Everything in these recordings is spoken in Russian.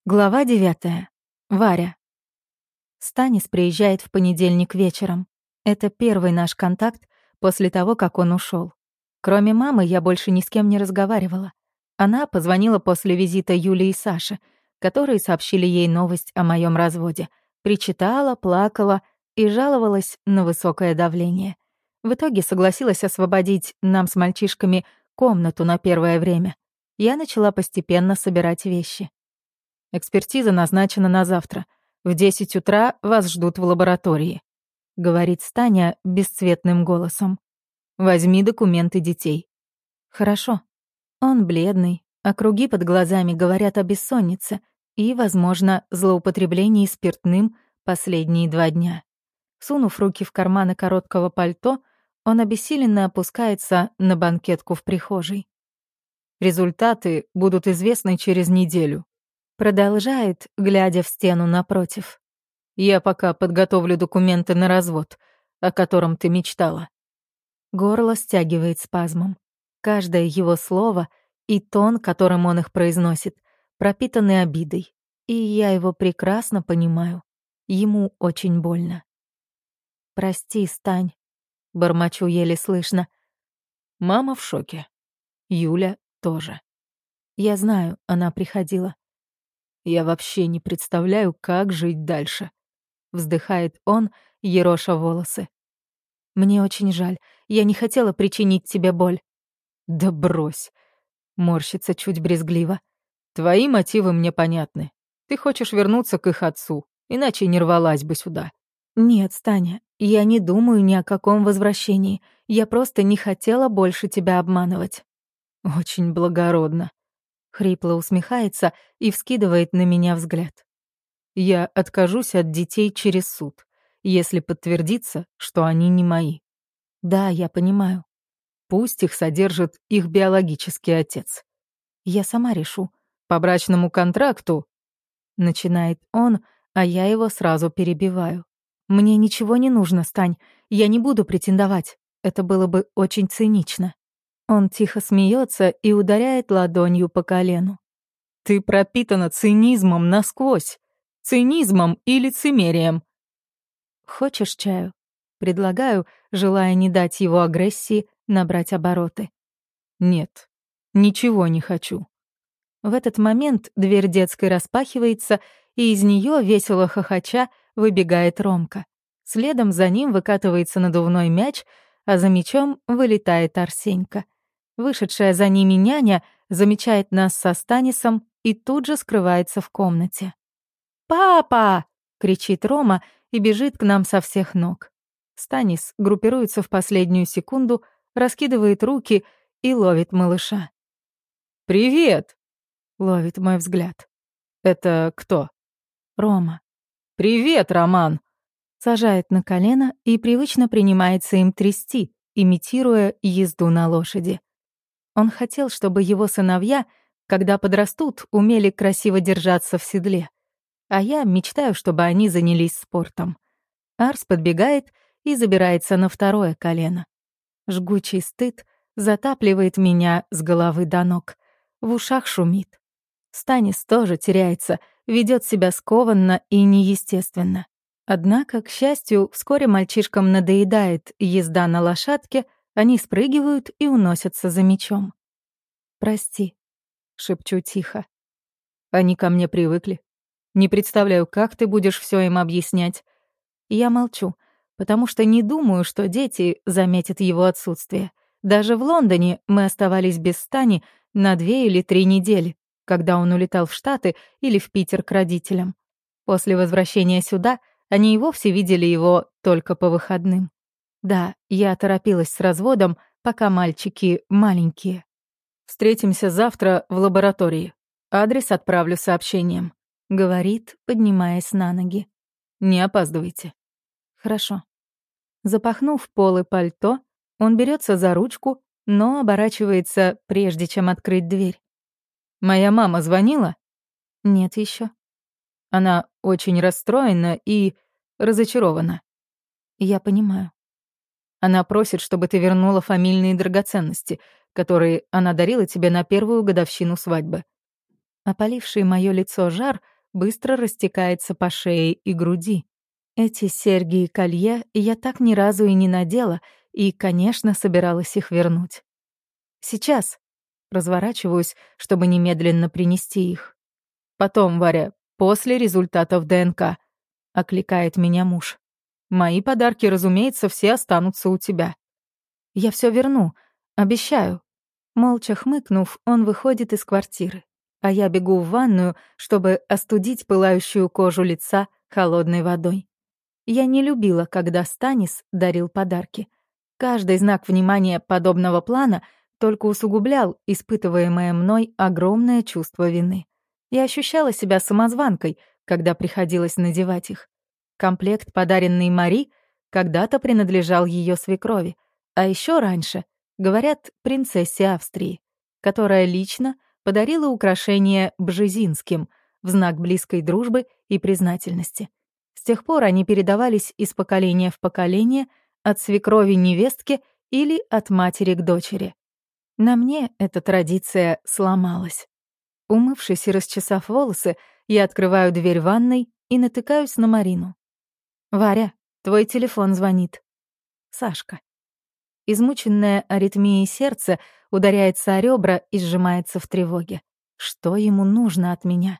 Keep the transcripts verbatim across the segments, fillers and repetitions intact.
Глава девятая. Варя. Станис приезжает в понедельник вечером. Это первый наш контакт после того, как он ушел. Кроме мамы, я больше ни с кем не разговаривала. Она позвонила после визита Юли и Саши, которые сообщили ей новость о моем разводе. Причитала, плакала и жаловалась на высокое давление. В итоге согласилась освободить нам с мальчишками комнату на первое время. Я начала постепенно собирать вещи. «Экспертиза назначена на завтра. В десять утра вас ждут в лаборатории», — говорит Таня бесцветным голосом. «Возьми документы детей». «Хорошо». Он бледный, а круги под глазами говорят о бессоннице и, возможно, злоупотреблении спиртным последние два дня. Сунув руки в карманы короткого пальто, он обессиленно опускается на банкетку в прихожей. «Результаты будут известны через неделю», — продолжает, глядя в стену напротив. «Я пока подготовлю документы на развод, о котором ты мечтала». Горло стягивает спазмом. Каждое его слово и тон, которым он их произносит, пропитаны обидой. И я его прекрасно понимаю. Ему очень больно. «Прости, Стань», — бормочу еле слышно. Мама в шоке. Юля тоже. Я знаю, она приходила. «Я вообще не представляю, как жить дальше», — вздыхает он, ероша волосы. «Мне очень жаль. Я не хотела причинить тебе боль». «Да брось», — морщится чуть брезгливо. «Твои мотивы мне понятны. Ты хочешь вернуться к их отцу, иначе не рвалась бы сюда». «Нет, Таня, я не думаю ни о каком возвращении. Я просто не хотела больше тебя обманывать». «Очень благородно», — хрипло усмехается и вскидывает на меня взгляд. «Я откажусь от детей через суд, если подтвердится, что они не мои». «Да, я понимаю». «Пусть их содержит их биологический отец». «Я сама решу». «По брачному контракту», — начинает он, а я его сразу перебиваю. «Мне ничего не нужно, Стань. Я не буду претендовать. Это было бы очень цинично». Он тихо смеется и ударяет ладонью по колену. «Ты пропитана цинизмом насквозь. Цинизмом и лицемерием». «Хочешь чаю?» — предлагаю, желая не дать его агрессии набрать обороты. «Нет, ничего не хочу». В этот момент дверь детской распахивается, и из нее, весело хохоча, выбегает Ромка. Следом за ним выкатывается надувной мяч, а за мячом вылетает Арсенька. Вышедшая за ними няня замечает нас со Станисом и тут же скрывается в комнате. «Папа!» — кричит Рома и бежит к нам со всех ног. Станис группируется в последнюю секунду, раскидывает руки и ловит малыша. «Привет!» — ловит мой взгляд. «Это кто?» «Рома». «Привет, Роман!» Сажает на колено и привычно принимается им трясти, имитируя езду на лошади. Он хотел, чтобы его сыновья, когда подрастут, умели красиво держаться в седле. А я мечтаю, чтобы они занялись спортом. Арс подбегает и забирается на второе колено. Жгучий стыд затапливает меня с головы до ног. В ушах шумит. Станис тоже теряется, ведет себя скованно и неестественно. Однако, к счастью, вскоре мальчишкам надоедает езда на лошадке, они спрыгивают и уносятся за мечом. «Прости», — шепчу тихо. «Они ко мне привыкли. Не представляю, как ты будешь все им объяснять». Я молчу, потому что не думаю, что дети заметят его отсутствие. Даже в Лондоне мы оставались без Стани на две или три недели, когда он улетал в Штаты или в Питер к родителям. После возвращения сюда они и вовсе видели его только по выходным. Да, я торопилась с разводом, пока мальчики маленькие. «Встретимся завтра в лаборатории. Адрес отправлю сообщением», — говорит, поднимаясь на ноги. «Не опаздывайте». «Хорошо». Запахнув полы пальто, он берется за ручку, но оборачивается, прежде чем открыть дверь. «Моя мама звонила?» «Нет еще». Она очень расстроена и разочарована. «Я понимаю». Она просит, чтобы ты вернула фамильные драгоценности, которые она дарила тебе на первую годовщину свадьбы. Опаливший моё лицо жар быстро растекается по шее и груди. Эти серьги и колье я так ни разу и не надела, и, конечно, собиралась их вернуть. Сейчас разворачиваюсь, чтобы немедленно принести их. «Потом, Варя, после результатов ДНК», — окликает меня муж. «Мои подарки, разумеется, все останутся у тебя». «Я все верну, обещаю». Молча хмыкнув, он выходит из квартиры, а я бегу в ванную, чтобы остудить пылающую кожу лица холодной водой. Я не любила, когда Станис дарил подарки. Каждый знак внимания подобного плана только усугублял испытываемое мной огромное чувство вины. Я ощущала себя самозванкой, когда приходилось надевать их. Комплект, подаренный Мари, когда-то принадлежал ее свекрови, а еще раньше, говорят, принцессе Австрии, которая лично подарила украшение Бжезинским в знак близкой дружбы и признательности. С тех пор они передавались из поколения в поколение от свекрови невестке или от матери к дочери. На мне эта традиция сломалась. Умывшись и расчесав волосы, я открываю дверь ванной и натыкаюсь на Марину. «Варя, твой телефон звонит». Сашка. Измученное аритмией сердце ударяется о ребра и сжимается в тревоге. Что ему нужно от меня?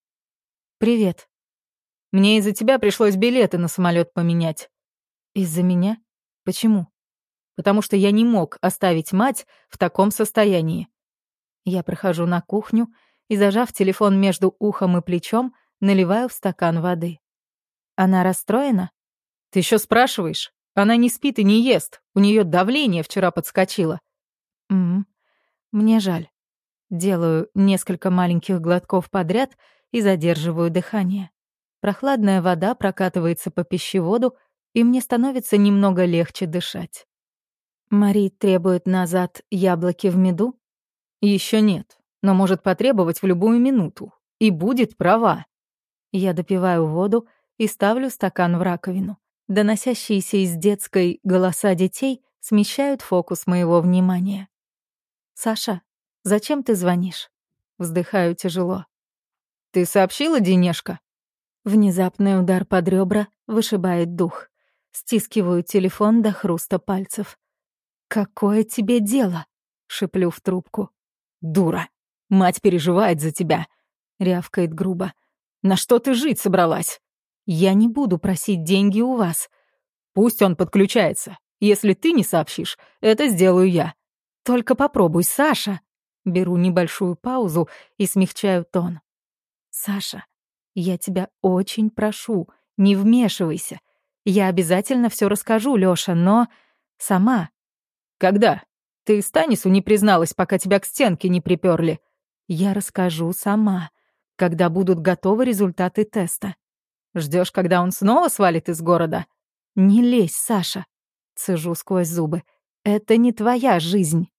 «Привет. Мне из-за тебя пришлось билеты на самолет поменять». «Из-за меня? Почему?» «Потому что я не мог оставить мать в таком состоянии». Я прохожу на кухню и, зажав телефон между ухом и плечом, наливаю в стакан воды. Она расстроена? «Ты еще спрашиваешь? Она не спит и не ест. У нее давление вчера подскочило». «М-м, мне жаль». Делаю несколько маленьких глотков подряд и задерживаю дыхание. Прохладная вода прокатывается по пищеводу, и мне становится немного легче дышать. Мари требует назад яблоки в меду? Еще нет, но может потребовать в любую минуту. И будет права. Я допиваю воду и ставлю стакан в раковину. Доносящиеся из детской голоса детей смещают фокус моего внимания. «Саша, зачем ты звонишь?» Вздыхаю тяжело. «Ты сообщила, Денежка?» Внезапный удар под ребра вышибает дух. Стискиваю телефон до хруста пальцев. «Какое тебе дело?» — шиплю в трубку. «Дура! Мать переживает за тебя!» — рявкает грубо. «На что ты жить собралась?» «Я не буду просить деньги у вас». «Пусть он подключается. Если ты не сообщишь, это сделаю я». «Только попробуй, Саша!» Беру небольшую паузу и смягчаю тон. «Саша, я тебя очень прошу, не вмешивайся. Я обязательно все расскажу, Лёша, но... сама». «Когда? Ты Станису не призналась, пока тебя к стенке не припёрли». «Я расскажу сама, когда будут готовы результаты теста». «Ждёшь, когда он снова свалит из города?» «Не лезь, Саша», — цежу сквозь зубы. «Это не твоя жизнь».